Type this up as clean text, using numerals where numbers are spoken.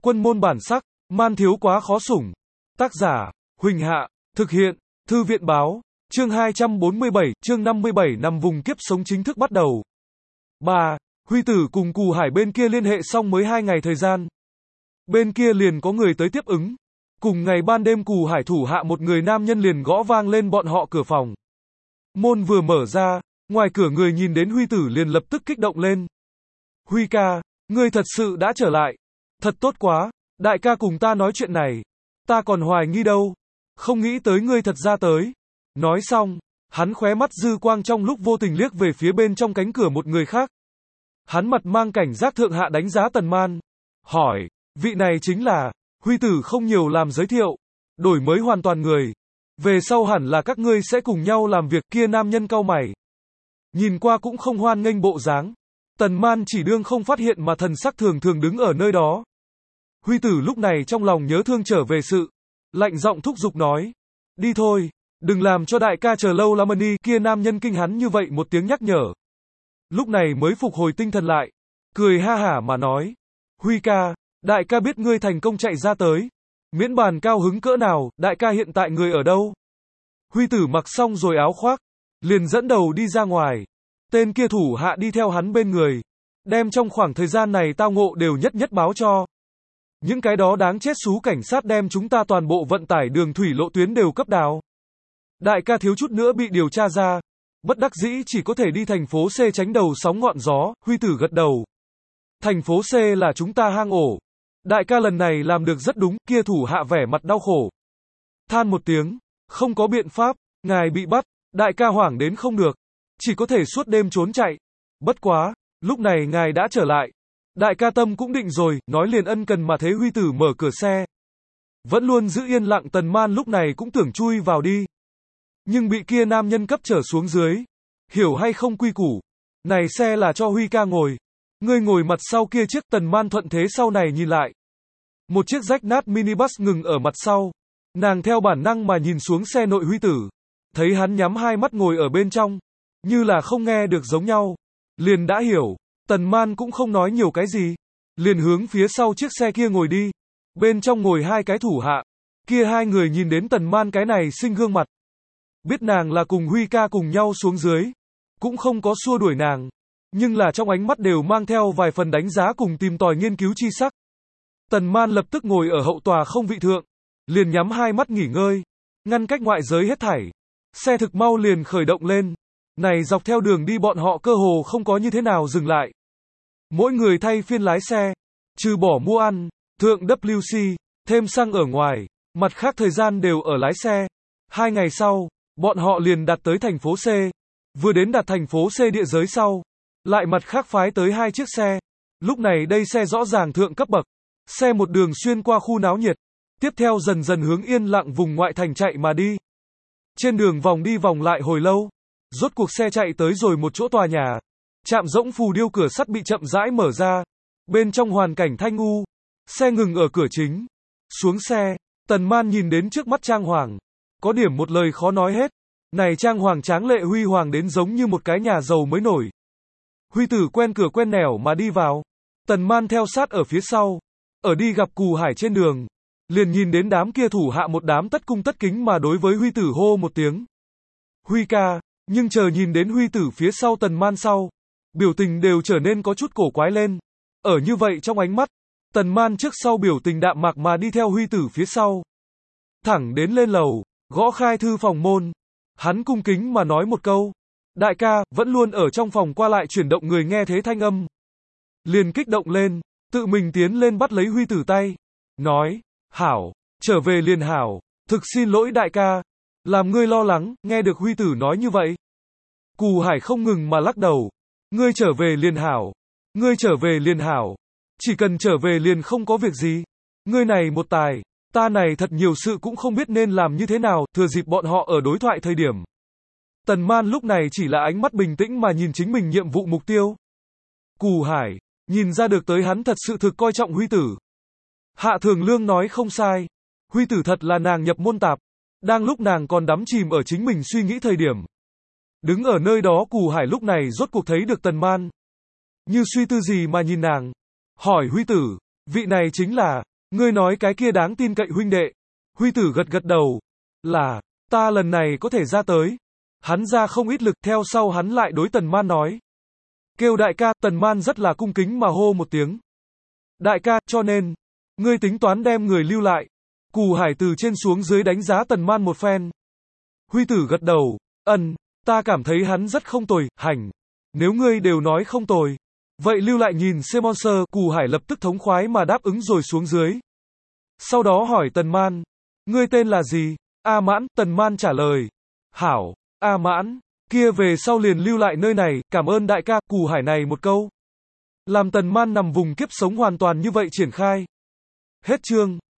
Quân môn bản sắc, man thiếu quá khó sủng. Tác giả, Huỳnh Hạ, thực hiện, Thư viện báo, chương 247, chương 57 năm vùng kiếp sống chính thức bắt đầu. 3. Huy Tử cùng Cù Hải bên kia liên hệ xong mới 2 ngày thời gian. Bên kia liền có người tới tiếp ứng. Cùng ngày ban đêm Cù Hải thủ hạ một người nam nhân liền gõ vang lên bọn họ cửa phòng. Môn vừa mở ra, ngoài cửa người nhìn đến Huy Tử liền lập tức kích động lên. Huy ca, ngươi thật sự đã trở lại. Thật tốt quá, đại ca cùng ta nói chuyện này. Ta còn hoài nghi đâu. Không nghĩ tới ngươi thật ra tới. Nói xong, hắn khóe mắt dư quang trong lúc vô tình liếc về phía bên trong cánh cửa một người khác. Hắn mặt mang cảnh giác thượng hạ đánh giá Tần Man. Hỏi, vị này chính là, Huy Tử không nhiều làm giới thiệu. Đổi mới hoàn toàn người. Về sau hẳn là các ngươi sẽ cùng nhau làm việc. Kia nam nhân cau mày. Nhìn qua cũng không hoan nghênh bộ dáng. Tần Man chỉ đương không phát hiện mà thần sắc thường thường đứng ở nơi đó. Huy Tử lúc này trong lòng nhớ thương trở về sự. Lạnh giọng thúc giục nói. Đi thôi, đừng làm cho đại ca chờ lâu lắm đi. Kia nam nhân kinh hắn như vậy một tiếng nhắc nhở. Lúc này mới phục hồi tinh thần lại. Cười ha hả mà nói. Huy ca, đại ca biết ngươi thành công chạy ra tới. Miễn bàn cao hứng cỡ nào, đại ca hiện tại người ở đâu? Huy Tử mặc xong rồi áo khoác. Liền dẫn đầu đi ra ngoài. Tên kia thủ hạ đi theo hắn bên người. Đem trong khoảng thời gian này tao ngộ đều nhất nhất báo cho. Những cái đó đáng chết xú cảnh sát đem chúng ta toàn bộ vận tải đường thủy lộ tuyến đều cấp đào. Đại ca thiếu chút nữa bị điều tra ra. Bất đắc dĩ chỉ có thể đi thành phố C tránh đầu sóng ngọn gió. Huy Tử gật đầu. Thành phố C là chúng ta hang ổ. Đại ca lần này làm được rất đúng. Kia thủ hạ vẻ mặt đau khổ. Than một tiếng. Không có biện pháp. Ngài bị bắt. Đại ca hoảng đến không được. Chỉ có thể suốt đêm trốn chạy. Bất quá. Lúc này ngài đã trở lại. Đại ca tâm cũng định rồi. Nói liền ân cần mà thế Huy Tử mở cửa xe. Vẫn luôn giữ yên lặng Tần Man lúc này cũng tưởng chui vào đi. Nhưng bị kia nam nhân cấp trở xuống dưới. Hiểu hay không quy củ. Này xe là cho Huy ca ngồi. Ngươi ngồi mặt sau kia chiếc. Tần Man thuận thế sau này nhìn lại. Một chiếc rách nát minibus ngừng ở mặt sau. Nàng theo bản năng mà nhìn xuống xe nội Huy Tử. Thấy hắn nhắm hai mắt ngồi ở bên trong. Như là không nghe được giống nhau. Liền đã hiểu. Tần Man cũng không nói nhiều cái gì. Liền hướng phía sau chiếc xe kia ngồi đi. Bên trong ngồi hai cái thủ hạ. Kia hai người nhìn đến Tần Man cái này sinh gương mặt. Biết nàng là cùng Huy ca cùng nhau xuống dưới. Cũng không có xua đuổi nàng. Nhưng là trong ánh mắt đều mang theo vài phần đánh giá cùng tìm tòi nghiên cứu chi sắc. Tần Man lập tức ngồi ở hậu tòa không vị thượng. Liền nhắm hai mắt nghỉ ngơi. Ngăn cách ngoại giới hết thảy. Xe thực mau liền khởi động lên. Này dọc theo đường đi bọn họ cơ hồ không có như thế nào dừng lại. Mỗi người thay phiên lái xe. Trừ bỏ mua ăn, thượng WC, thêm xăng ở ngoài. Mặt khác thời gian đều ở lái xe. 2 ngày sau, bọn họ liền đặt tới thành phố C. Vừa đến đặt thành phố C địa giới sau. Lại mặt khác phái tới 2 chiếc xe. Lúc này đây xe rõ ràng thượng cấp bậc. Xe một đường xuyên qua khu náo nhiệt. Tiếp theo dần dần hướng yên lặng vùng ngoại thành chạy mà đi. Trên đường vòng đi vòng lại hồi lâu. Rốt cuộc xe chạy tới rồi một chỗ tòa nhà. Trạm rỗng phù điêu cửa sắt bị chậm rãi mở ra. Bên trong hoàn cảnh thanh u. Xe ngừng ở cửa chính. Xuống xe. Tần Man nhìn đến trước mắt trang hoàng. Có điểm một lời khó nói hết. Này trang hoàng tráng lệ huy hoàng đến giống như một cái nhà giàu mới nổi. Huy Tử quen cửa quen nẻo mà đi vào. Tần Man theo sát ở phía sau. Ở đi gặp Cù Hải trên đường. Liền nhìn đến đám kia thủ hạ một đám tất cung tất kính mà đối với Huy Tử hô một tiếng. Huy ca. Nhưng chờ nhìn đến Huy Tử phía sau Tần Man sau. Biểu tình đều trở nên có chút cổ quái lên. Ở như vậy trong ánh mắt. Tần Man trước sau biểu tình đạm mạc mà đi theo Huy Tử phía sau. Thẳng đến lên lầu. Gõ khai thư phòng môn. Hắn cung kính mà nói một câu. Đại ca, vẫn luôn ở trong phòng qua lại chuyển động người nghe thế thanh âm. Liền kích động lên. Tự mình tiến lên bắt lấy Huy Tử tay. Nói. Hảo. Trở về liền hảo. Thực xin lỗi đại ca. Làm ngươi lo lắng. Nghe được Huy Tử nói như vậy. Cù Hải không ngừng mà lắc đầu. Ngươi trở về liền hảo. Ngươi trở về liền hảo. Chỉ cần trở về liền không có việc gì. Ngươi này một tài. Ta này thật nhiều sự cũng không biết nên làm như thế nào. Thừa dịp bọn họ ở đối thoại thời điểm. Tần Man lúc này chỉ là ánh mắt bình tĩnh mà nhìn chính mình nhiệm vụ mục tiêu. Cù Hải. Nhìn ra được tới hắn thật sự thực coi trọng Huy Tử. Hạ Thường Lương nói không sai. Huy Tử thật là nàng nhập môn tạp. Đang lúc nàng còn đắm chìm ở chính mình suy nghĩ thời điểm. Đứng ở nơi đó Cù Hải lúc này rốt cuộc thấy được Tần Man. Như suy tư gì mà nhìn nàng. Hỏi Huy Tử, vị này chính là, Ngươi nói cái kia đáng tin cậy huynh đệ. Huy Tử gật gật đầu. Là, ta lần này có thể ra tới. Hắn ra không ít lực, theo sau hắn lại đối Tần Man nói. Kêu đại ca, Tần Man rất là cung kính mà hô một tiếng. Đại ca, cho nên, ngươi tính toán đem người lưu lại. Cù Hải từ trên xuống dưới đánh giá Tần Man một phen. Huy Tử gật đầu, ta cảm thấy hắn rất không tồi, hành. Nếu ngươi đều nói không tồi, vậy lưu lại nhìn xem monster. Cù Hải lập tức thống khoái mà đáp ứng rồi xuống dưới. Sau đó hỏi Tần Man, ngươi tên là gì? A Mãn. Tần Man trả lời. Hảo, A Mãn, kia về sau liền lưu lại nơi này, cảm ơn đại ca. Cù Hải này một câu, làm Tần Man nằm vùng kiếp sống hoàn toàn như vậy triển khai. Hết chương.